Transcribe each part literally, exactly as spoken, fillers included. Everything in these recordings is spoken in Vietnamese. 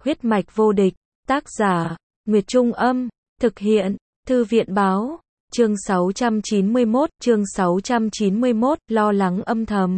Huyết mạch vô địch, tác giả, Nguyệt Trung Âm, thực hiện, Thư viện Báo, chương sáu trăm chín mươi mốt, chương sáu trăm chín mươi mốt, lo lắng âm thầm.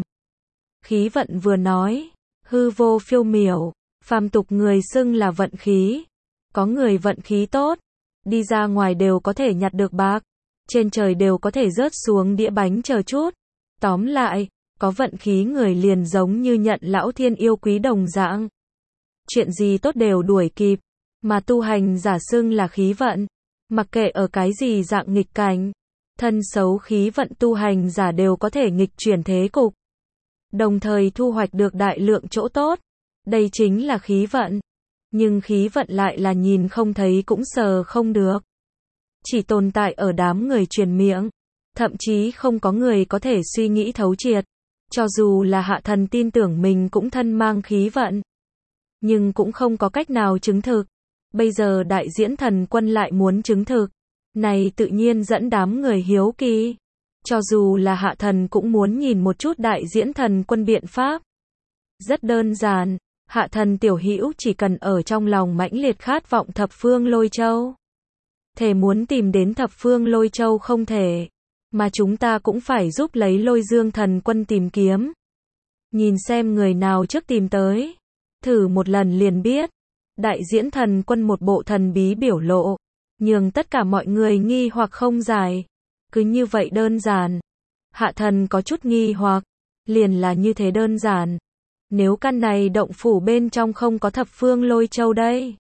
Khí vận vừa nói, hư vô phiêu miểu, phàm tục người xưng là vận khí. Có người vận khí tốt, đi ra ngoài đều có thể nhặt được bạc, trên trời đều có thể rớt xuống đĩa bánh chờ chút. Tóm lại, có vận khí người liền giống như nhận lão thiên yêu quý đồng dạng. Chuyện gì tốt đều đuổi kịp, mà tu hành giả xưng là khí vận. Mặc kệ ở cái gì dạng nghịch cảnh, thân xấu khí vận tu hành giả đều có thể nghịch chuyển thế cục, đồng thời thu hoạch được đại lượng chỗ tốt. Đây chính là khí vận. Nhưng khí vận lại là nhìn không thấy cũng sờ không được. Chỉ tồn tại ở đám người truyền miệng. Thậm chí không có người có thể suy nghĩ thấu triệt. Cho dù là hạ thần tin tưởng mình cũng thân mang khí vận, nhưng cũng không có cách nào chứng thực. Bây giờ đại diễn thần quân lại muốn chứng thực. Này tự nhiên dẫn đám người hiếu kỳ. Cho dù là hạ thần cũng muốn nhìn một chút đại diễn thần quân biện pháp. Rất đơn giản, hạ thần tiểu hữu chỉ cần ở trong lòng mãnh liệt khát vọng thập phương lôi châu. Thể muốn tìm đến thập phương lôi châu không thể, mà chúng ta cũng phải giúp lấy lôi dương thần quân tìm kiếm. Nhìn xem người nào trước tìm tới. Thử một lần liền biết. Đại diễn thần quân một bộ thần bí biểu lộ, nhường tất cả mọi người nghi hoặc không giải. Cứ như vậy đơn giản. Hạ thần có chút nghi hoặc, liền là như thế đơn giản. Nếu căn này động phủ bên trong không có thập phương lôi châu đây.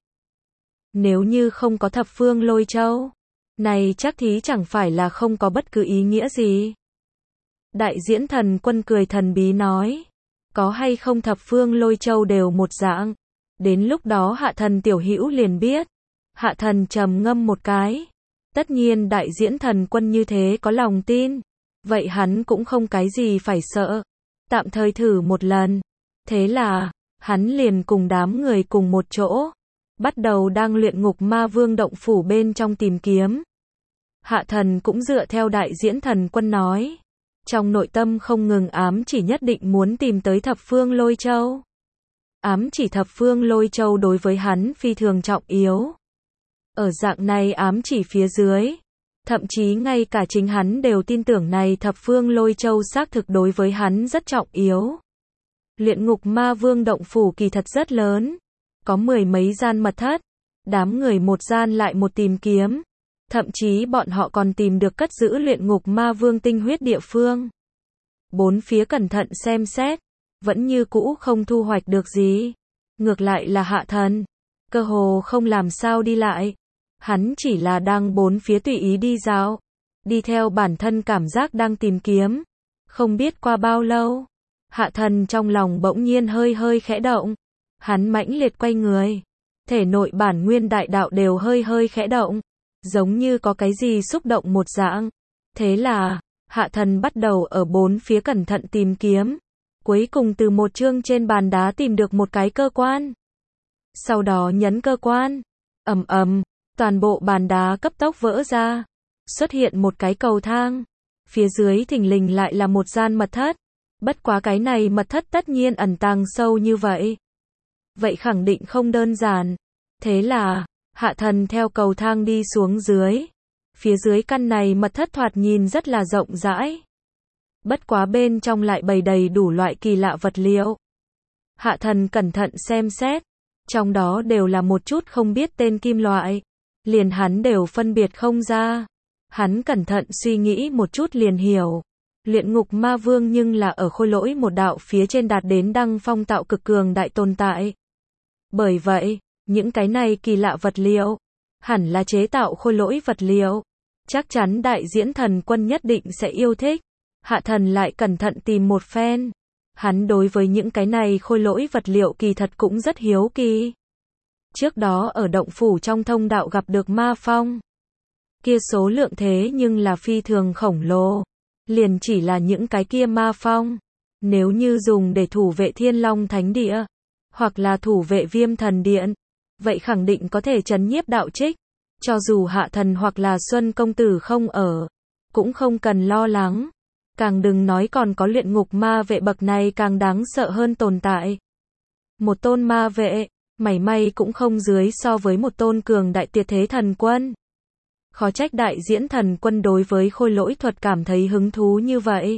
Nếu như không có thập phương lôi châu, này chắc thí chẳng phải là không có bất cứ ý nghĩa gì. Đại diễn thần quân cười thần bí nói, có hay không thập phương lôi châu đều một dạng. Đến lúc đó hạ thần tiểu hữu liền biết. Hạ thần trầm ngâm một cái. Tất nhiên đại diễn thần quân như thế có lòng tin, vậy hắn cũng không cái gì phải sợ. Tạm thời thử một lần. Thế là, hắn liền cùng đám người cùng một chỗ, bắt đầu đang luyện ngục ma vương động phủ bên trong tìm kiếm. Hạ thần cũng dựa theo đại diễn thần quân nói. Trong nội tâm không ngừng ám chỉ nhất định muốn tìm tới thập phương lôi châu. Ám chỉ thập phương lôi châu đối với hắn phi thường trọng yếu. Ở dạng này ám chỉ phía dưới, thậm chí ngay cả chính hắn đều tin tưởng này thập phương lôi châu xác thực đối với hắn rất trọng yếu. Luyện ngục ma vương động phủ kỳ thật rất lớn, có mười mấy gian mật thất, đám người một gian lại một tìm kiếm, thậm chí bọn họ còn tìm được cất giữ luyện ngục ma vương tinh huyết địa phương. Bốn phía cẩn thận xem xét, vẫn như cũ không thu hoạch được gì. Ngược lại là hạ thần, cơ hồ không làm sao đi lại. Hắn chỉ là đang bốn phía tùy ý đi dạo, đi theo bản thân cảm giác đang tìm kiếm. Không biết qua bao lâu, hạ thần trong lòng bỗng nhiên hơi hơi khẽ động. Hắn mãnh liệt quay người, thể nội bản nguyên đại đạo đều hơi hơi khẽ động, giống như có cái gì xúc động một dạng. Thế là, hạ thần bắt đầu ở bốn phía cẩn thận tìm kiếm. Cuối cùng từ một chương trên bàn đá tìm được một cái cơ quan. Sau đó nhấn cơ quan, ầm ầm, toàn bộ bàn đá cấp tốc vỡ ra, xuất hiện một cái cầu thang. Phía dưới thình lình lại là một gian mật thất. Bất quá cái này mật thất tất nhiên ẩn tàng sâu như vậy. Vậy khẳng định không đơn giản. Thế là, hạ thần theo cầu thang đi xuống dưới. Phía dưới căn này mật thất thoạt nhìn rất là rộng rãi. Bất quá bên trong lại bày đầy đủ loại kỳ lạ vật liệu. Hạ thần cẩn thận xem xét, trong đó đều là một chút không biết tên kim loại. Liền hắn đều phân biệt không ra. Hắn cẩn thận suy nghĩ một chút liền hiểu. Luyện ngục ma vương nhưng là ở khôi lỗi một đạo phía trên đạt đến đăng phong tạo cực cường đại tồn tại. Bởi vậy, những cái này kỳ lạ vật liệu, hẳn là chế tạo khôi lỗi vật liệu. Chắc chắn đại diễn thần quân nhất định sẽ yêu thích. Hạ thần lại cẩn thận tìm một phen. Hắn đối với những cái này khôi lỗi vật liệu kỳ thật cũng rất hiếu kỳ. Trước đó ở động phủ trong thông đạo gặp được ma phong. Kia số lượng thế nhưng là phi thường khổng lồ. Liền chỉ là những cái kia ma phong. Nếu như dùng để thủ vệ Thiên Long Thánh Địa, hoặc là thủ vệ Viêm Thần Điện, vậy khẳng định có thể trấn nhiếp đạo trích. Cho dù hạ thần hoặc là Xuân Công Tử không ở, cũng không cần lo lắng. Càng đừng nói còn có luyện ngục ma vệ bậc này càng đáng sợ hơn tồn tại. Một tôn ma vệ, mảy may cũng không dưới so với một tôn cường đại tuyệt thế thần quân. Khó trách đại diễn thần quân đối với khôi lỗi thuật cảm thấy hứng thú như vậy.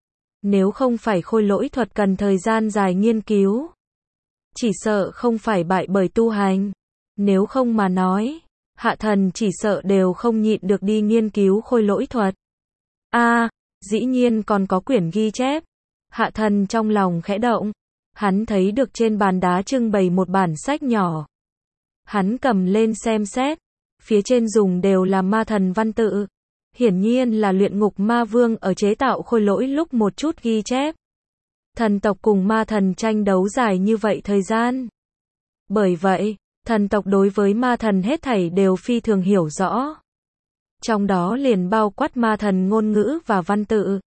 Nếu không phải khôi lỗi thuật cần thời gian dài nghiên cứu, chỉ sợ không phải bại bởi tu hành. Nếu không mà nói, hạ thần chỉ sợ đều không nhịn được đi nghiên cứu khôi lỗi thuật. A, à, dĩ nhiên còn có quyển ghi chép. Hạ thần trong lòng khẽ động, hắn thấy được trên bàn đá trưng bày một bản sách nhỏ. Hắn cầm lên xem xét, phía trên dùng đều là ma thần văn tự. Hiển nhiên là luyện ngục ma vương ở chế tạo khôi lỗi lúc một chút ghi chép. Thần tộc cùng ma thần tranh đấu dài như vậy thời gian. Bởi vậy, thần tộc đối với ma thần hết thảy đều phi thường hiểu rõ. Trong đó liền bao quát ma thần ngôn ngữ và văn tự.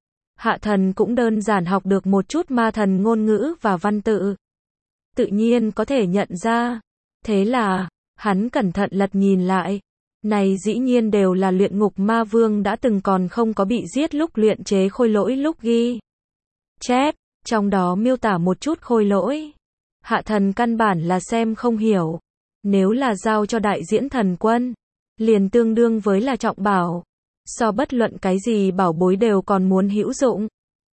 Hạ thần cũng đơn giản học được một chút ma thần ngôn ngữ và văn tự. Tự nhiên có thể nhận ra. Thế là, hắn cẩn thận lật nhìn lại. Này dĩ nhiên đều là luyện ngục ma vương đã từng còn không có bị giết lúc luyện chế khôi lỗi lúc ghi chép, trong đó miêu tả một chút khôi lỗi. Hạ thần căn bản là xem không hiểu. Nếu là giao cho đại diễn thần quân, liền tương đương với là trọng bảo. So bất luận cái gì bảo bối đều còn muốn hữu dụng.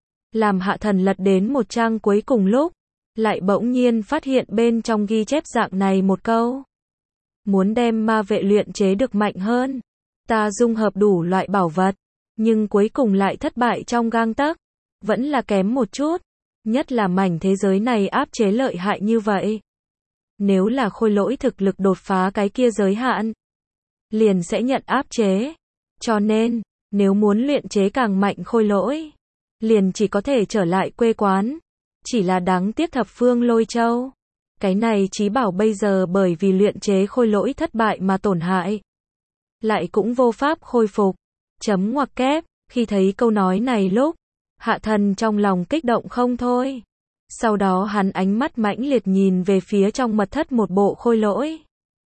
Làm hạ thần lật đến một trang cuối cùng lúc, lại bỗng nhiên phát hiện bên trong ghi chép dạng này một câu. Muốn đem ma vệ luyện chế được mạnh hơn, ta dung hợp đủ loại bảo vật, nhưng cuối cùng lại thất bại trong gang tấc, vẫn là kém một chút, nhất là mảnh thế giới này áp chế lợi hại như vậy. Nếu là khôi lỗi thực lực đột phá cái kia giới hạn, liền sẽ nhận áp chế. Cho nên, nếu muốn luyện chế càng mạnh khôi lỗi, liền chỉ có thể trở lại quê quán. Chỉ là đáng tiếc thập phương lôi châu. Cái này chí bảo bây giờ bởi vì luyện chế khôi lỗi thất bại mà tổn hại. Lại cũng vô pháp khôi phục. Chấm ngoặc kép, khi thấy câu nói này lúc, hạ thần trong lòng kích động không thôi. Sau đó hắn ánh mắt mãnh liệt nhìn về phía trong mật thất một bộ khôi lỗi.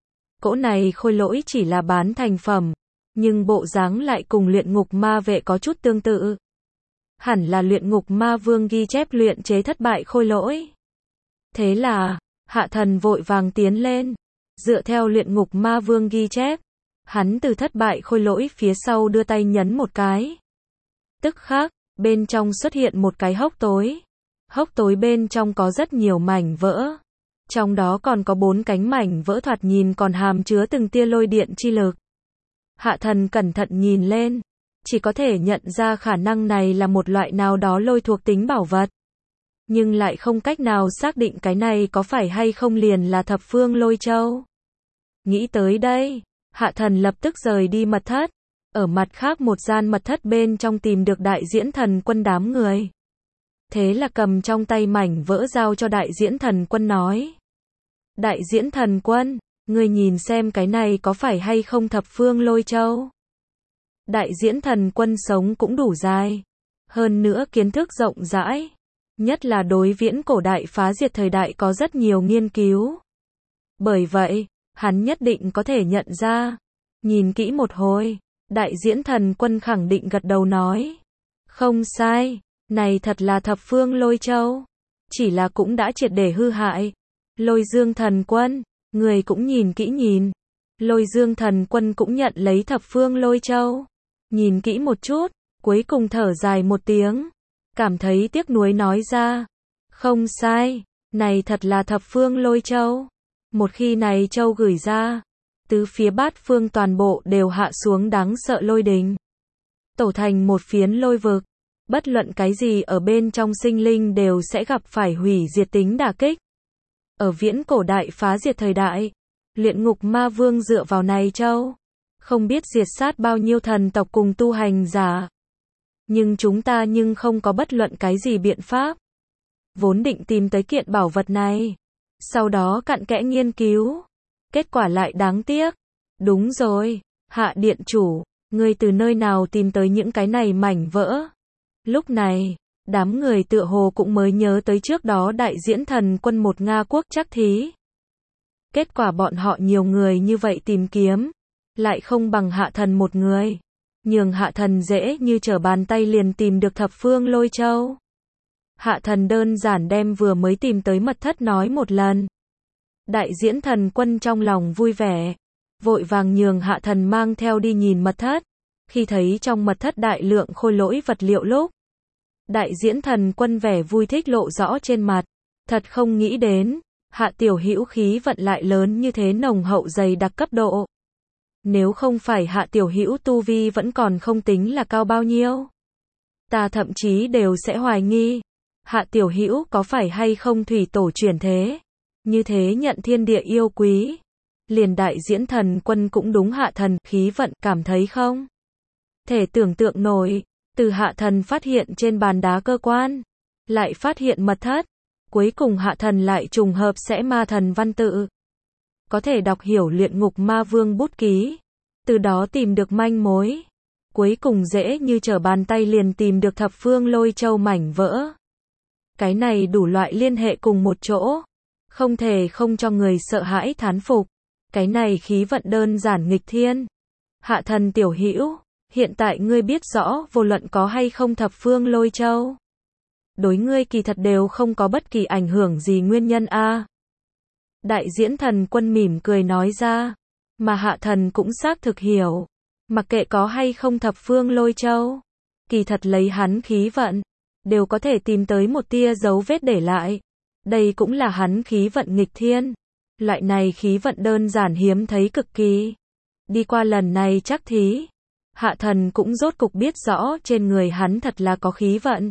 Cỗ này khôi lỗi chỉ là bán thành phẩm, nhưng bộ dáng lại cùng luyện ngục ma vệ có chút tương tự. Hẳn là luyện ngục ma vương ghi chép luyện chế thất bại khôi lỗi. Thế là, hạ thần vội vàng tiến lên, dựa theo luyện ngục ma vương ghi chép, hắn từ thất bại khôi lỗi phía sau đưa tay nhấn một cái. Tức khắc, bên trong xuất hiện một cái hốc tối. Hốc tối bên trong có rất nhiều mảnh vỡ. Trong đó còn có bốn cánh mảnh vỡ thoạt nhìn còn hàm chứa từng tia lôi điện chi lực. Hạ thần cẩn thận nhìn lên, chỉ có thể nhận ra khả năng này là một loại nào đó lôi thuộc tính bảo vật. Nhưng lại không cách nào xác định cái này có phải hay không liền là thập phương lôi châu. Nghĩ tới đây, hạ thần lập tức rời đi mật thất. Ở mặt khác một gian mật thất bên trong tìm được đại diễn thần quân đám người. Thế là cầm trong tay mảnh vỡ giao cho đại diễn thần quân nói. Đại diễn thần quân, ngươi nhìn xem cái này có phải hay không thập phương lôi châu. Đại diễn thần quân sống cũng đủ dài. Hơn nữa kiến thức rộng rãi. Nhất là đối viễn cổ đại phá diệt thời đại có rất nhiều nghiên cứu. Bởi vậy, hắn nhất định có thể nhận ra. Nhìn kỹ một hồi, đại diễn thần quân khẳng định gật đầu nói. Không sai, này thật là thập phương lôi châu. Chỉ là cũng đã triệt để hư hại. Lôi dương thần quân, người cũng nhìn kỹ nhìn. Lôi dương thần quân cũng nhận lấy thập phương lôi châu. Nhìn kỹ một chút, cuối cùng thở dài một tiếng. Cảm thấy tiếc nuối nói ra. Không sai, này thật là thập phương lôi châu. Một khi này châu gửi ra, tứ phía bát phương toàn bộ đều hạ xuống đáng sợ lôi đình. Tổ thành một phiến lôi vực. Bất luận cái gì ở bên trong sinh linh đều sẽ gặp phải hủy diệt tính đả kích. Ở viễn cổ đại phá diệt thời đại, luyện ngục ma vương dựa vào này châu. Không biết diệt sát bao nhiêu thần tộc cùng tu hành giả. Nhưng chúng ta nhưng không có bất luận cái gì biện pháp. Vốn định tìm tới kiện bảo vật này. Sau đó cặn kẽ nghiên cứu. Kết quả lại đáng tiếc. Đúng rồi, hạ điện chủ, ngươi từ nơi nào tìm tới những cái này mảnh vỡ. Lúc này, đám người tựa hồ cũng mới nhớ tới trước đó đại diễn thần quân một Nga quốc chắc thí. Kết quả bọn họ nhiều người như vậy tìm kiếm. Lại không bằng hạ thần một người. Nhường hạ thần dễ như trở bàn tay liền tìm được thập phương lôi châu. Hạ thần đơn giản đem vừa mới tìm tới mật thất nói một lần. Đại diễn thần quân trong lòng vui vẻ, vội vàng nhường Hạ Thần mang theo đi nhìn mật thất. Khi thấy trong mật thất đại lượng khôi lỗi vật liệu lúc, đại diễn thần quân vẻ vui thích lộ rõ trên mặt. Thật không nghĩ đến, Hạ tiểu hữu khí vận lại lớn như thế, nồng hậu dày đặc cấp độ. Nếu không phải Hạ tiểu hữu tu vi vẫn còn không tính là cao bao nhiêu, ta thậm chí đều sẽ hoài nghi, Hạ tiểu hữu có phải hay không thủy tổ chuyển thế, như thế nhận thiên địa yêu quý. Liền đại diễn thần quân cũng đúng Hạ Thần khí vận cảm thấy không thể tưởng tượng nổi. Từ Hạ Thần phát hiện trên bàn đá cơ quan, lại phát hiện mật thất, cuối cùng Hạ Thần lại trùng hợp sẽ ma thần văn tự, có thể đọc hiểu luyện ngục ma vương bút ký, từ đó tìm được manh mối, cuối cùng dễ như trở bàn tay liền tìm được thập phương lôi châu mảnh vỡ. Cái này đủ loại liên hệ cùng một chỗ, không thể không cho người sợ hãi thán phục. Cái này khí vận đơn giản nghịch thiên. Hạ Thần tiểu hữu, hiện tại ngươi biết rõ vô luận có hay không thập phương lôi châu, đối ngươi kỳ thật đều không có bất kỳ ảnh hưởng gì nguyên nhân a. Đại diễn thần quân mỉm cười nói ra, mà Hạ Thần cũng xác thực hiểu, mặc kệ có hay không thập phương lôi châu, kỳ thật lấy hắn khí vận, đều có thể tìm tới một tia dấu vết để lại. Đây cũng là hắn khí vận nghịch thiên. Loại này khí vận đơn giản hiếm thấy cực kỳ. Đi qua lần này chắc thí, Hạ Thần cũng rốt cục biết rõ trên người hắn thật là có khí vận.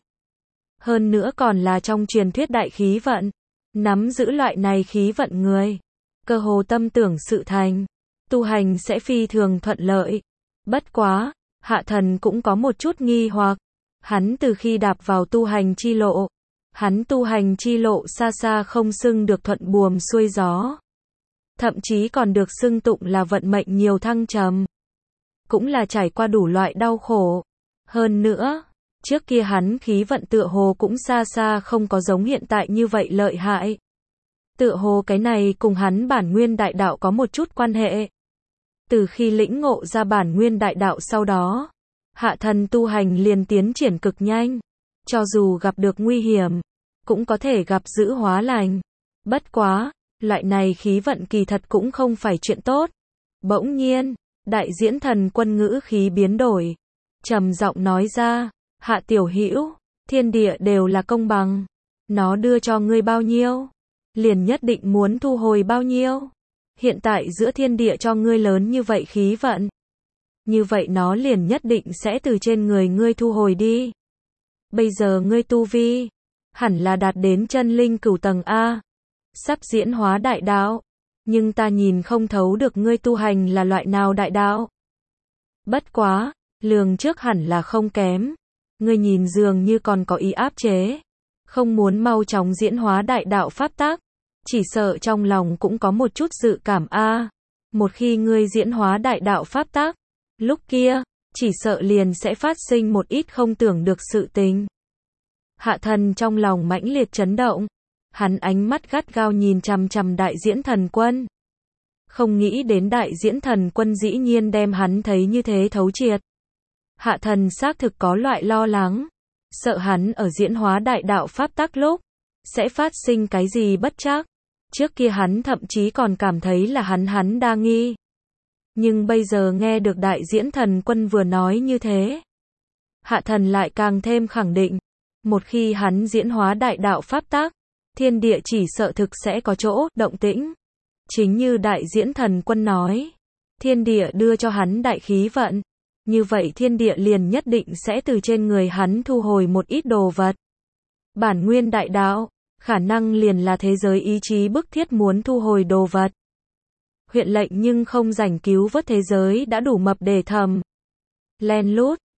Hơn nữa còn là trong truyền thuyết đại khí vận. Nắm giữ loại này khí vận người, cơ hồ tâm tưởng sự thành, tu hành sẽ phi thường thuận lợi. Bất quá, Hạ Thần cũng có một chút nghi hoặc. Hắn từ khi đạp vào tu hành chi lộ, hắn tu hành chi lộ xa xa không xưng được thuận buồm xuôi gió. Thậm chí còn được xưng tụng là vận mệnh nhiều thăng trầm. Cũng là trải qua đủ loại đau khổ. Hơn nữa, trước kia hắn khí vận tựa hồ cũng xa xa không có giống hiện tại như vậy lợi hại. Tựa hồ cái này cùng hắn bản nguyên đại đạo có một chút quan hệ. Từ khi lĩnh ngộ ra bản nguyên đại đạo sau đó, Hạ Thần tu hành liền tiến triển cực nhanh. Cho dù gặp được nguy hiểm, cũng có thể gặp giữ hóa lành. Bất quá, loại này khí vận kỳ thật cũng không phải chuyện tốt. Bỗng nhiên, đại diễn thần quân ngữ khí biến đổi, trầm giọng nói ra, Hạ tiểu hữu, thiên địa đều là công bằng, nó đưa cho ngươi bao nhiêu, liền nhất định muốn thu hồi bao nhiêu. Hiện tại giữa thiên địa cho ngươi lớn như vậy khí vận, như vậy nó liền nhất định sẽ từ trên người ngươi thu hồi đi. Bây giờ ngươi tu vi, hẳn là đạt đến chân linh cửu tầng A, sắp diễn hóa đại đạo, nhưng ta nhìn không thấu được ngươi tu hành là loại nào đại đạo. Bất quá, lường trước hẳn là không kém, ngươi nhìn dường như còn có ý áp chế, không muốn mau chóng diễn hóa đại đạo pháp tắc, chỉ sợ trong lòng cũng có một chút dự cảm A, một khi ngươi diễn hóa đại đạo pháp tắc, lúc kia, chỉ sợ liền sẽ phát sinh một ít không tưởng được sự tình. Hạ Thần trong lòng mãnh liệt chấn động, hắn ánh mắt gắt gao nhìn chằm chằm đại diễn thần quân. Không nghĩ đến đại diễn thần quân dĩ nhiên đem hắn thấy như thế thấu triệt. Hạ Thần xác thực có loại lo lắng, sợ hắn ở diễn hóa đại đạo pháp tắc lúc, sẽ phát sinh cái gì bất trắc. Trước kia hắn thậm chí còn cảm thấy là hắn hắn đa nghi. Nhưng bây giờ nghe được đại diễn thần quân vừa nói như thế, Hạ Thần lại càng thêm khẳng định, một khi hắn diễn hóa đại đạo pháp tắc, thiên địa chỉ sợ thực sẽ có chỗ động tĩnh. Chính như đại diễn thần quân nói, thiên địa đưa cho hắn đại khí vận, như vậy thiên địa liền nhất định sẽ từ trên người hắn thu hồi một ít đồ vật. Bản nguyên đại đạo, khả năng liền là thế giới ý chí bức thiết muốn thu hồi đồ vật. Huyện lệnh nhưng không rảnh cứu vớt thế giới đã đủ mập để thầm. Len lút,